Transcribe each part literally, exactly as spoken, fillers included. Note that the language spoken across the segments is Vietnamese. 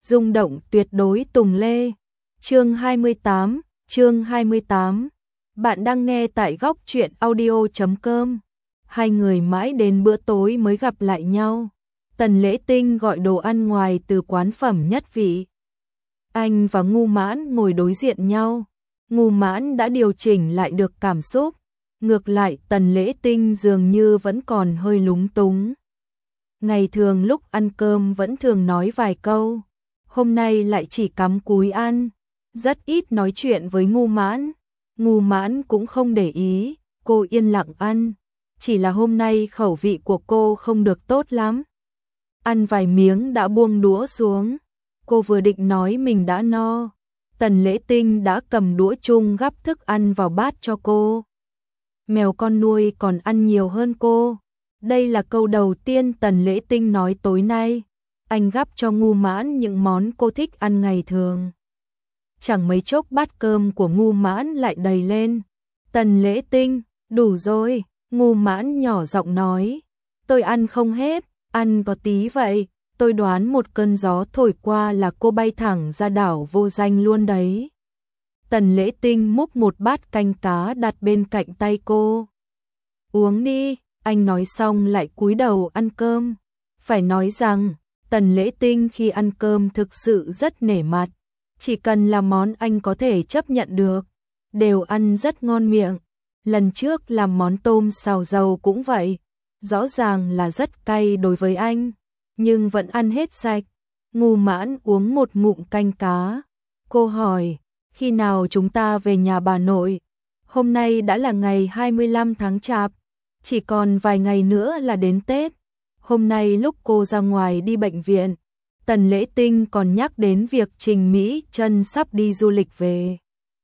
rung động tuyệt đối Tùng Lê. Chương hai mươi tám, chương hai mươi tám. Bạn đang nghe tại góc truyện audio chấm com. Hai người mãi đến bữa tối mới gặp lại nhau. Tần Lễ Tinh gọi đồ ăn ngoài từ quán phẩm nhất vị. Anh và Ngu Mãn ngồi đối diện nhau. Ngu Mãn đã điều chỉnh lại được cảm xúc. Ngược lại Tần Lễ Tinh dường như vẫn còn hơi lúng túng. Ngày thường lúc ăn cơm vẫn thường nói vài câu. Hôm nay lại chỉ cắm cúi ăn. Rất ít nói chuyện với Ngu Mãn. Ngu Mãn cũng không để ý. Cô yên lặng ăn. Chỉ là hôm nay khẩu vị của cô không được tốt lắm. Ăn vài miếng đã buông đũa xuống. Cô vừa định nói mình đã no. Tần Lễ Tinh đã cầm đũa chung gắp thức ăn vào bát cho cô. Mèo con nuôi còn ăn nhiều hơn cô. Đây là câu đầu tiên Tần Lễ Tinh nói tối nay. Anh gắp cho Ngu Mãn những món cô thích ăn ngày thường. Chẳng mấy chốc bát cơm của Ngu Mãn lại đầy lên. Tần Lễ Tinh, đủ rồi. Ngu Mãn nhỏ giọng nói. Tôi ăn không hết, ăn có tí vậy. Tôi đoán một cơn gió thổi qua là cô bay thẳng ra đảo vô danh luôn đấy. Tần Lễ Tinh múc một bát canh cá đặt bên cạnh tay cô. Uống đi, anh nói xong lại cúi đầu ăn cơm. Phải nói rằng, Tần Lễ Tinh khi ăn cơm thực sự rất nể mặt. Chỉ cần là món anh có thể chấp nhận được, đều ăn rất ngon miệng. Lần trước làm món tôm xào dầu cũng vậy. Rõ ràng là rất cay đối với anh, nhưng vẫn ăn hết sạch. Ngu Mãn uống một ngụm canh cá. Cô hỏi, khi nào chúng ta về nhà bà nội? Hôm nay đã là ngày hai mươi lăm tháng Chạp, chỉ còn vài ngày nữa là đến Tết. Hôm nay lúc cô ra ngoài đi bệnh viện, Tần Lễ Tinh còn nhắc đến việc Trình Mỹ Trân sắp đi du lịch về.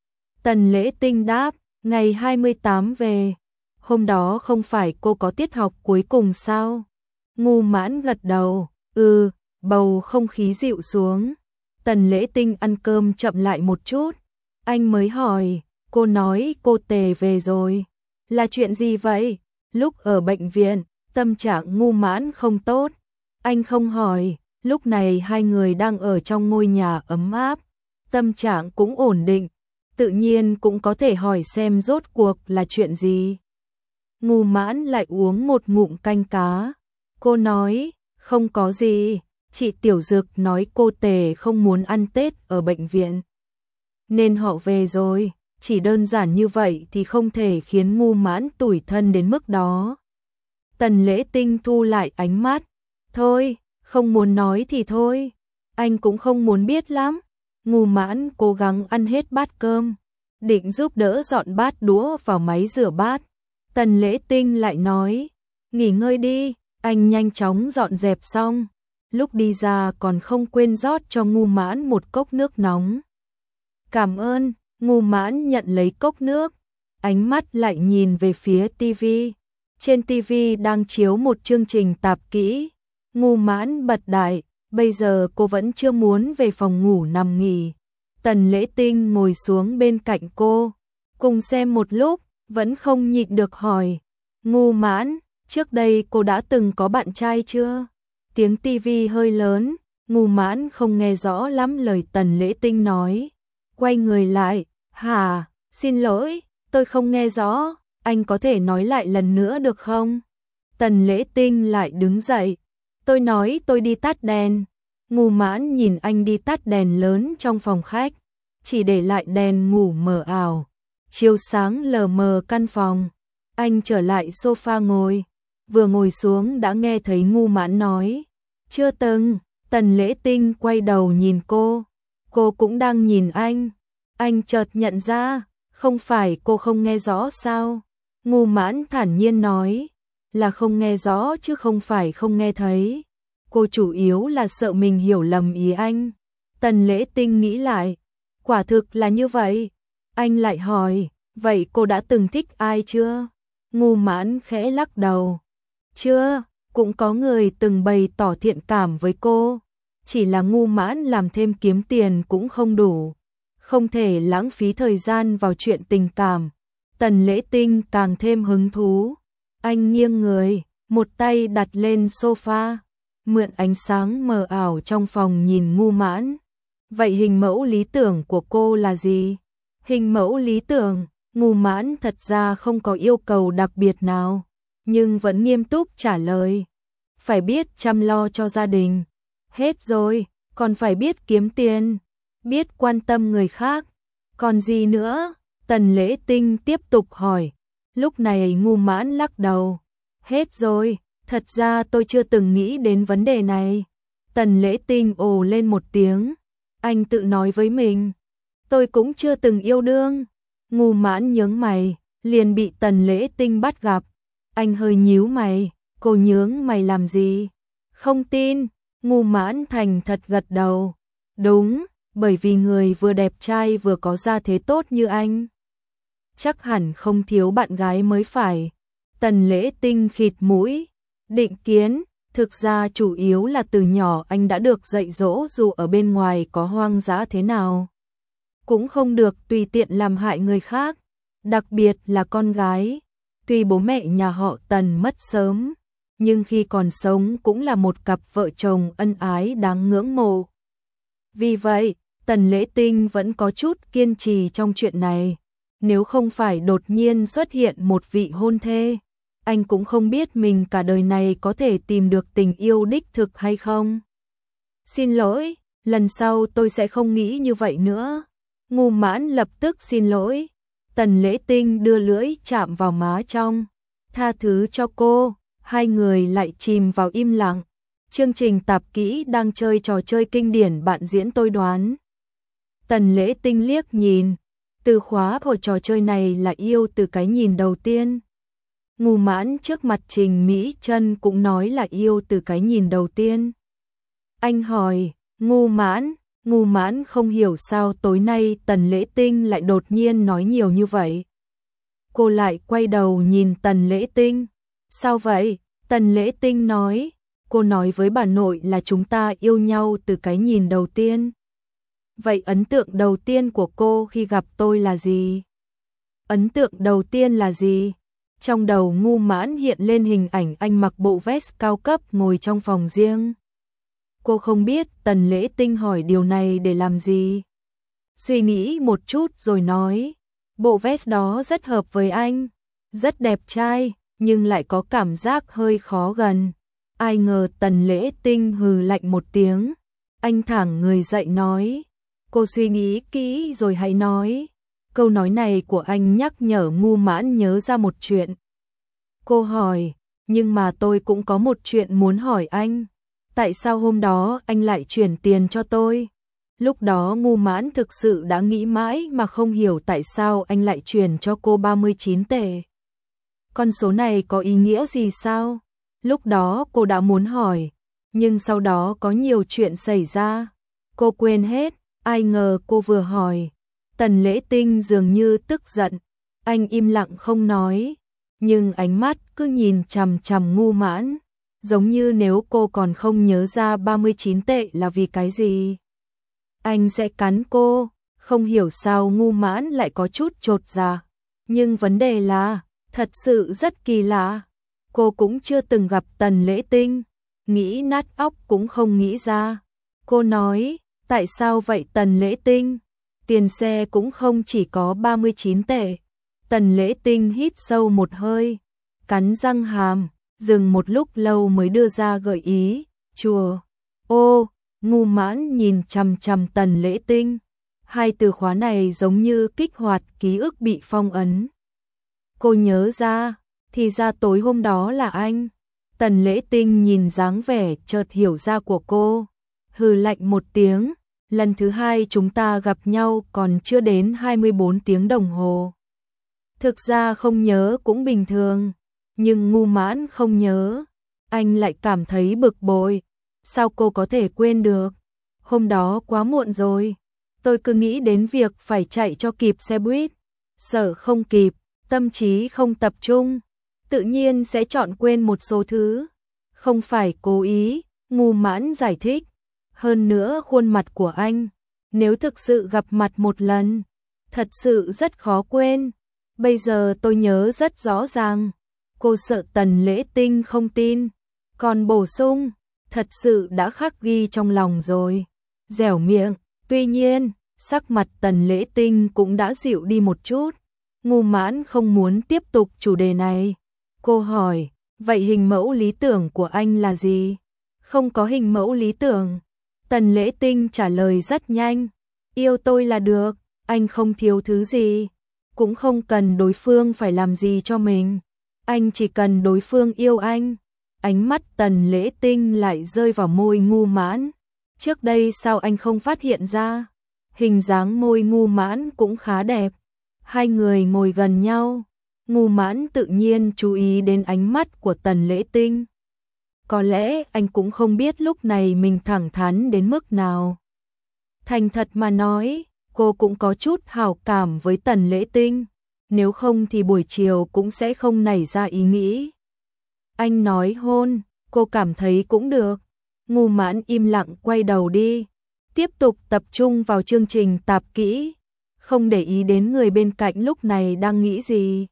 Tần Lễ Tinh đáp, ngày hai mươi tám về. Hôm đó không phải cô có tiết học cuối cùng sao? Ngu Mãn gật đầu, ừ, bầu không khí dịu xuống. Tần Lễ Tinh ăn cơm chậm lại một chút. Anh mới hỏi, cô nói cô Tề về rồi. Là chuyện gì vậy? Lúc ở bệnh viện, tâm trạng Ngu Mãn không tốt. Anh không hỏi, lúc này hai người đang ở trong ngôi nhà ấm áp. Tâm trạng cũng ổn định. Tự nhiên cũng có thể hỏi xem rốt cuộc là chuyện gì. Ngu Mãn lại uống một ngụm canh cá. Cô nói, không có gì. Chị Tiểu Dực nói cô Tề không muốn ăn Tết ở bệnh viện, nên họ về rồi. Chỉ đơn giản như vậy thì không thể khiến Ngu Mãn tủi thân đến mức đó. Tần Lễ Tinh thu lại ánh mắt. Thôi, không muốn nói thì thôi. Anh cũng không muốn biết lắm. Ngu Mãn cố gắng ăn hết bát cơm, định giúp đỡ dọn bát đũa vào máy rửa bát. Tần Lễ Tinh lại nói, nghỉ ngơi đi. Anh nhanh chóng dọn dẹp xong. Lúc đi ra còn không quên rót cho Ngu Mãn một cốc nước nóng. Cảm ơn. Ngu Mãn nhận lấy cốc nước. Ánh mắt lại nhìn về phía tivi. Trên tivi đang chiếu một chương trình tạp kỹ. Ngu Mãn bật đại. Bây giờ cô vẫn chưa muốn về phòng ngủ nằm nghỉ. Tần Lễ Tinh ngồi xuống bên cạnh cô, cùng xem một lúc, vẫn không nhịn được hỏi. Ngu Mãn, trước đây cô đã từng có bạn trai chưa? Tiếng tivi hơi lớn, Ngu Mãn không nghe rõ lắm lời Tần Lễ Tinh nói. Quay người lại, hả, xin lỗi, tôi không nghe rõ, anh có thể nói lại lần nữa được không? Tần Lễ Tinh lại đứng dậy. Tôi nói tôi đi tắt đèn. Ngu Mãn nhìn anh đi tắt đèn lớn trong phòng khách, chỉ để lại đèn ngủ mờ ảo, chiếu sáng lờ mờ căn phòng. Anh trở lại sofa ngồi, vừa ngồi xuống đã nghe thấy Ngu Mãn nói, chưa từng. Tần Lễ Tinh quay đầu nhìn cô, cô cũng đang nhìn anh. Anh chợt nhận ra, không phải cô không nghe rõ sao? Ngu Mãn thản nhiên nói, là không nghe rõ chứ không phải không nghe thấy. Cô chủ yếu là sợ mình hiểu lầm ý anh. Tần Lễ Tinh nghĩ lại, quả thực là như vậy. Anh lại hỏi, vậy cô đã từng thích ai chưa? Ngu Mãn khẽ lắc đầu. Chưa, cũng có người từng bày tỏ thiện cảm với cô. Chỉ là Ngu Mãn làm thêm kiếm tiền cũng không đủ. Không thể lãng phí thời gian vào chuyện tình cảm. Tần Lễ Tinh càng thêm hứng thú. Anh nghiêng người, một tay đặt lên sofa. mượn ánh sáng mờ ảo trong phòng nhìn Ngu Mãn. Vậy hình mẫu lý tưởng của cô là gì? Hình mẫu lý tưởng, Ngu Mãn thật ra không có yêu cầu đặc biệt nào, nhưng vẫn nghiêm túc trả lời. Phải biết chăm lo cho gia đình. Hết rồi, còn phải biết kiếm tiền, biết quan tâm người khác. Còn gì nữa? Tần Lễ Tinh tiếp tục hỏi. Lúc này Ngu Mãn lắc đầu. Hết rồi, thật ra tôi chưa từng nghĩ đến vấn đề này. Tần Lễ Tinh ồ lên một tiếng. Anh tự nói với mình. Tôi cũng chưa từng yêu đương. Ngu Mãn nhướng mày, liền bị Tần Lễ Tinh bắt gặp. Anh hơi nhíu mày, cô nhướng mày làm gì? Không tin, Ngu Mãn thành thật gật đầu. Đúng, bởi vì người vừa đẹp trai vừa có gia thế tốt như anh. Chắc hẳn không thiếu bạn gái mới phải. Tần Lễ Tinh khịt mũi. Định Kiến, thực ra chủ yếu là từ nhỏ anh đã được dạy dỗ dù ở bên ngoài có hoang dã thế nào. Cũng không được tùy tiện làm hại người khác, đặc biệt là con gái. Tuy bố mẹ nhà họ Tần mất sớm, nhưng khi còn sống cũng là một cặp vợ chồng ân ái đáng ngưỡng mộ. Vì vậy, Tần Lễ Tinh vẫn có chút kiên trì trong chuyện này. Nếu không phải đột nhiên xuất hiện một vị hôn thê, anh cũng không biết mình cả đời này có thể tìm được tình yêu đích thực hay không. Xin lỗi, lần sau tôi sẽ không nghĩ như vậy nữa. Ngu Mãn lập tức xin lỗi. Tần Lễ Tinh đưa lưỡi chạm vào má trong. Tha thứ cho cô. Hai người lại chìm vào im lặng. Chương trình tạp kỹ đang chơi trò chơi kinh điển bạn diễn tôi đoán. Tần Lễ Tinh liếc nhìn. Từ khóa của trò chơi này là yêu từ cái nhìn đầu tiên. Ngu Mãn trước mặt Trình Mỹ Trân cũng nói là yêu từ cái nhìn đầu tiên. Anh hỏi, Ngu Mãn, Ngu Mãn không hiểu sao tối nay Tần Lễ Tinh lại đột nhiên nói nhiều như vậy. Cô lại quay đầu nhìn Tần Lễ Tinh. Sao vậy? Tần Lễ Tinh nói, cô nói với bà nội là chúng ta yêu nhau từ cái nhìn đầu tiên. Vậy ấn tượng đầu tiên của cô khi gặp tôi là gì? Ấn tượng đầu tiên là gì? Trong đầu Ngu Mãn hiện lên hình ảnh anh mặc bộ vest cao cấp ngồi trong phòng riêng. Cô không biết Tần Lễ Tinh hỏi điều này để làm gì. Suy nghĩ một chút rồi nói, bộ vest đó rất hợp với anh, rất đẹp trai, nhưng lại có cảm giác hơi khó gần. Ai ngờ Tần Lễ Tinh hừ lạnh một tiếng. Anh thẳng người dậy nói, cô suy nghĩ kỹ rồi hãy nói. Câu nói này của anh nhắc nhở Ngu Mãn nhớ ra một chuyện. Cô hỏi, nhưng mà tôi cũng có một chuyện muốn hỏi anh. Tại sao hôm đó anh lại chuyển tiền cho tôi? Lúc đó Ngu Mãn thực sự đã nghĩ mãi mà không hiểu tại sao anh lại chuyển cho cô ba mươi chín tệ. Con số này có ý nghĩa gì sao? Lúc đó cô đã muốn hỏi, nhưng sau đó có nhiều chuyện xảy ra. Cô quên hết, ai ngờ cô vừa hỏi. Tần Lễ Tinh dường như tức giận, anh im lặng không nói, nhưng ánh mắt cứ nhìn chằm chằm Ngu Mãn, giống như nếu cô còn không nhớ ra ba mươi chín tệ là vì cái gì. Anh sẽ cắn cô, không hiểu sao Ngu Mãn lại có chút chột dạ, nhưng vấn đề là, thật sự rất kỳ lạ, cô cũng chưa từng gặp Tần Lễ Tinh, nghĩ nát óc cũng không nghĩ ra. Cô nói, tại sao vậy Tần Lễ Tinh? Tiền xe cũng không chỉ có ba mươi chín tệ. Tần Lễ Tinh hít sâu một hơi, cắn răng hàm, dừng một lúc lâu mới đưa ra gợi ý, chùa. Ô, Ngu Mãn nhìn chằm chằm Tần Lễ Tinh. Hai từ khóa này giống như kích hoạt ký ức bị phong ấn. Cô nhớ ra, thì ra tối hôm đó là anh. Tần Lễ Tinh nhìn dáng vẻ chợt hiểu ra của cô, hừ lạnh một tiếng. Lần thứ hai chúng ta gặp nhau còn chưa đến hai mươi bốn tiếng đồng hồ. Thực ra không nhớ cũng bình thường, nhưng Ngu Mãn không nhớ. Anh lại cảm thấy bực bội. Sao cô có thể quên được? Hôm đó quá muộn rồi. Tôi cứ nghĩ đến việc phải chạy cho kịp xe buýt. Sợ không kịp, tâm trí không tập trung. Tự nhiên sẽ chọn quên một số thứ. Không phải cố ý, Ngu Mãn giải thích. Hơn nữa khuôn mặt của anh, nếu thực sự gặp mặt một lần, thật sự rất khó quên. Bây giờ tôi nhớ rất rõ ràng. Cô sợ Tần Lễ Tinh không tin, còn bổ sung, thật sự đã khắc ghi trong lòng rồi. Dẻo miệng, tuy nhiên, sắc mặt Tần Lễ Tinh cũng đã dịu đi một chút. Ngô Mãn không muốn tiếp tục chủ đề này. Cô hỏi, vậy hình mẫu lý tưởng của anh là gì? Không có hình mẫu lý tưởng. Tần Lễ Tinh trả lời rất nhanh. Yêu tôi là được, anh không thiếu thứ gì. Cũng không cần đối phương phải làm gì cho mình. Anh chỉ cần đối phương yêu anh. Ánh mắt Tần Lễ Tinh lại rơi vào môi Ngô Mãn. Trước đây sao anh không phát hiện ra? Hình dáng môi Ngô Mãn cũng khá đẹp. Hai người ngồi gần nhau. Ngô Mãn tự nhiên chú ý đến ánh mắt của Tần Lễ Tinh. Có lẽ anh cũng không biết lúc này mình thẳng thắn đến mức nào. Thành thật mà nói, cô cũng có chút hảo cảm với Tần Lễ Tinh. Nếu không thì buổi chiều cũng sẽ không nảy ra ý nghĩ. Anh nói hôn, cô cảm thấy cũng được. Ngô Mãn im lặng quay đầu đi. Tiếp tục tập trung vào chương trình tạp kỹ. Không để ý đến người bên cạnh lúc này đang nghĩ gì.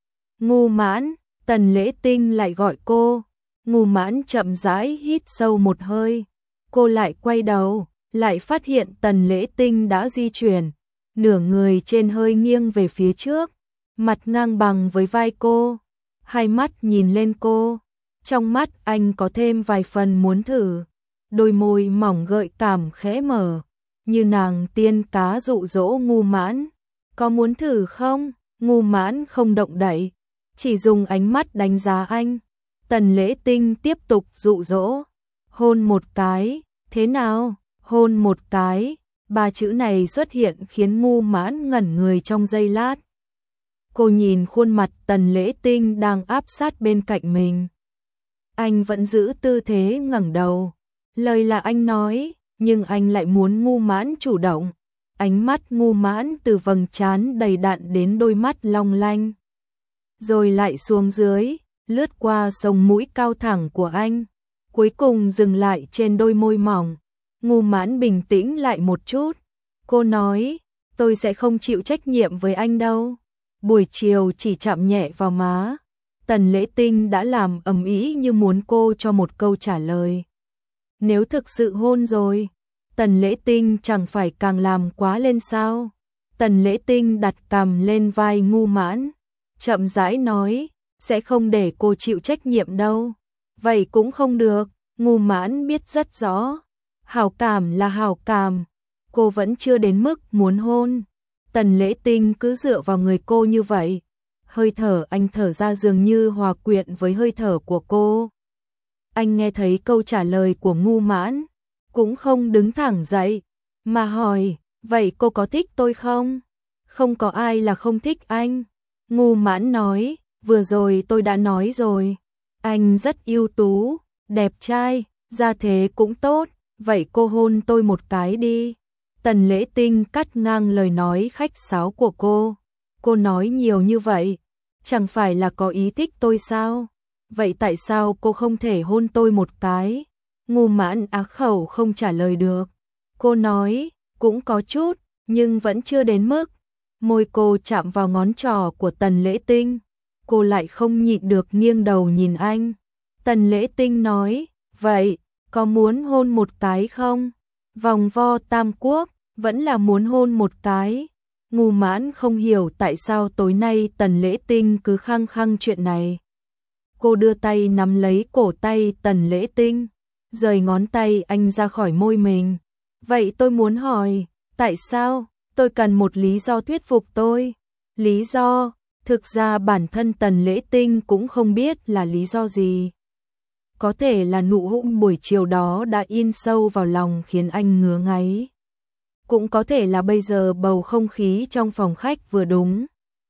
Ngô Mãn, Tần Lễ Tinh lại gọi cô. Ngô Mãn chậm rãi hít sâu một hơi. Cô lại quay đầu, lại phát hiện Tần Lễ Tinh đã di chuyển. Nửa người trên hơi nghiêng về phía trước, mặt ngang bằng với vai cô. Hai mắt nhìn lên cô. Trong mắt anh có thêm vài phần muốn thử. Đôi môi mỏng gợi cảm khẽ mở, như nàng tiên cá dụ dỗ Ngô Mãn. Có muốn thử không? Ngô Mãn không động đậy, chỉ dùng ánh mắt đánh giá anh. Tần Lễ Tinh tiếp tục dụ dỗ. Hôn một cái, thế nào? Hôn một cái. Ba chữ này xuất hiện khiến Ngô Mãn ngẩn người trong giây lát. Cô nhìn khuôn mặt Tần Lễ Tinh đang áp sát bên cạnh mình. Anh vẫn giữ tư thế ngẩng đầu. Lời là anh nói, nhưng anh lại muốn Ngô Mãn chủ động. Ánh mắt Ngô Mãn từ vầng trán đầy đặn đến đôi mắt long lanh. Rồi lại xuống dưới, lướt qua sống mũi cao thẳng của anh. Cuối cùng dừng lại trên đôi môi mỏng. Ngô Mãn bình tĩnh lại một chút. Cô nói, tôi sẽ không chịu trách nhiệm với anh đâu. Buổi chiều chỉ chạm nhẹ vào má. Tần Lễ Tinh đã làm ầm ĩ như muốn cô cho một câu trả lời. Nếu thực sự hôn rồi, Tần Lễ Tinh chẳng phải càng làm quá lên sao? Tần Lễ Tinh đặt cằm lên vai Ngô Mãn, chậm rãi nói, sẽ không để cô chịu trách nhiệm đâu. Vậy cũng không được, Ngô Mãn biết rất rõ. Hảo cảm là hảo cảm, cô vẫn chưa đến mức muốn hôn. Tần Lễ Tinh cứ dựa vào người cô như vậy. Hơi thở anh thở ra dường như hòa quyện với hơi thở của cô. Anh nghe thấy câu trả lời của Ngô Mãn, cũng không đứng thẳng dậy, mà hỏi, vậy cô có thích tôi không? Không có ai là không thích anh. Ngô Mãn nói, vừa rồi tôi đã nói rồi. Anh rất ưu tú, đẹp trai, gia thế cũng tốt, vậy cô hôn tôi một cái đi. Tần Lễ Tinh cắt ngang lời nói khách sáo của cô. Cô nói nhiều như vậy, chẳng phải là có ý thích tôi sao? Vậy tại sao cô không thể hôn tôi một cái? Ngô Mãn á khẩu không trả lời được. Cô nói, cũng có chút, nhưng vẫn chưa đến mức. Môi cô chạm vào ngón trỏ của Tần Lễ Tinh. Cô lại không nhịn được nghiêng đầu nhìn anh. Tần Lễ Tinh nói, vậy, có muốn hôn một cái không? Vòng vo tam quốc, vẫn là muốn hôn một cái. Ngô Mãn không hiểu tại sao tối nay Tần Lễ Tinh cứ khăng khăng chuyện này. Cô đưa tay nắm lấy cổ tay Tần Lễ Tinh, rời ngón tay anh ra khỏi môi mình. Vậy tôi muốn hỏi, tại sao? Tôi cần một lý do thuyết phục tôi. Lý do? Thực ra bản thân Tần Lễ Tinh cũng không biết là lý do gì. Có thể là nụ hôn buổi chiều đó đã in sâu vào lòng khiến anh ngứa ngáy. Cũng có thể là bây giờ bầu không khí trong phòng khách vừa đúng.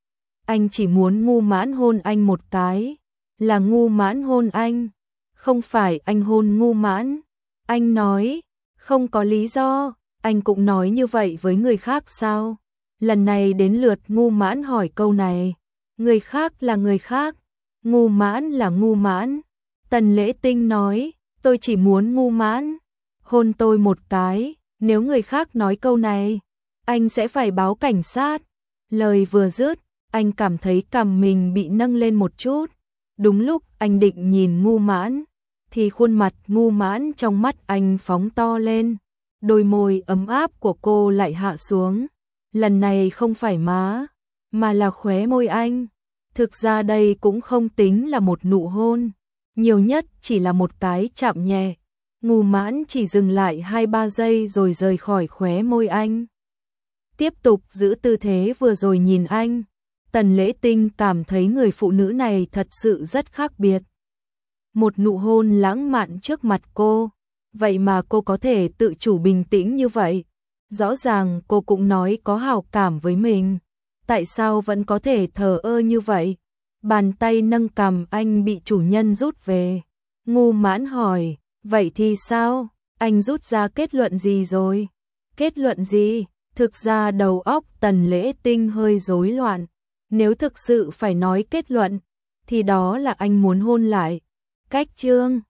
Anh chỉ muốn Ngô Mãn hôn anh một cái. Là Ngô Mãn hôn anh, không phải anh hôn Ngô Mãn. Anh nói, không có lý do, anh cũng nói như vậy với người khác sao? Lần này đến lượt Ngô Mãn hỏi câu này. Người khác là người khác, Ngô Mãn là Ngô Mãn. Tần Lễ Tinh nói, tôi chỉ muốn Ngô Mãn hôn tôi một cái, nếu người khác nói câu này, anh sẽ phải báo cảnh sát. Lời vừa dứt, anh cảm thấy cằm mình bị nâng lên một chút. Đúng lúc anh định nhìn Ngô Mãn, thì khuôn mặt ngu mãn trong mắt anh phóng to lên, đôi môi ấm áp của cô lại hạ xuống. Lần này không phải má, mà là khóe môi anh. Thực ra đây cũng không tính là một nụ hôn, nhiều nhất chỉ là một cái chạm nhẹ. Ngu mãn chỉ dừng lại hai ba giây rồi rời khỏi khóe môi anh. Tiếp tục giữ tư thế vừa rồi nhìn anh. Tần Lễ Tinh cảm thấy người phụ nữ này thật sự rất khác biệt. Một nụ hôn lãng mạn trước mặt cô, vậy mà cô có thể tự chủ bình tĩnh như vậy. Rõ ràng cô cũng nói có hảo cảm với mình, tại sao vẫn có thể thờ ơ như vậy? Bàn tay nâng cằm anh bị chủ nhân rút về. Ngu mãn hỏi, vậy thì sao? Anh rút ra kết luận gì rồi? Kết luận gì? Thực ra đầu óc Tần Lễ Tinh hơi rối loạn. Nếu thực sự phải nói kết luận, thì đó là anh muốn hôn lại. Cách Trương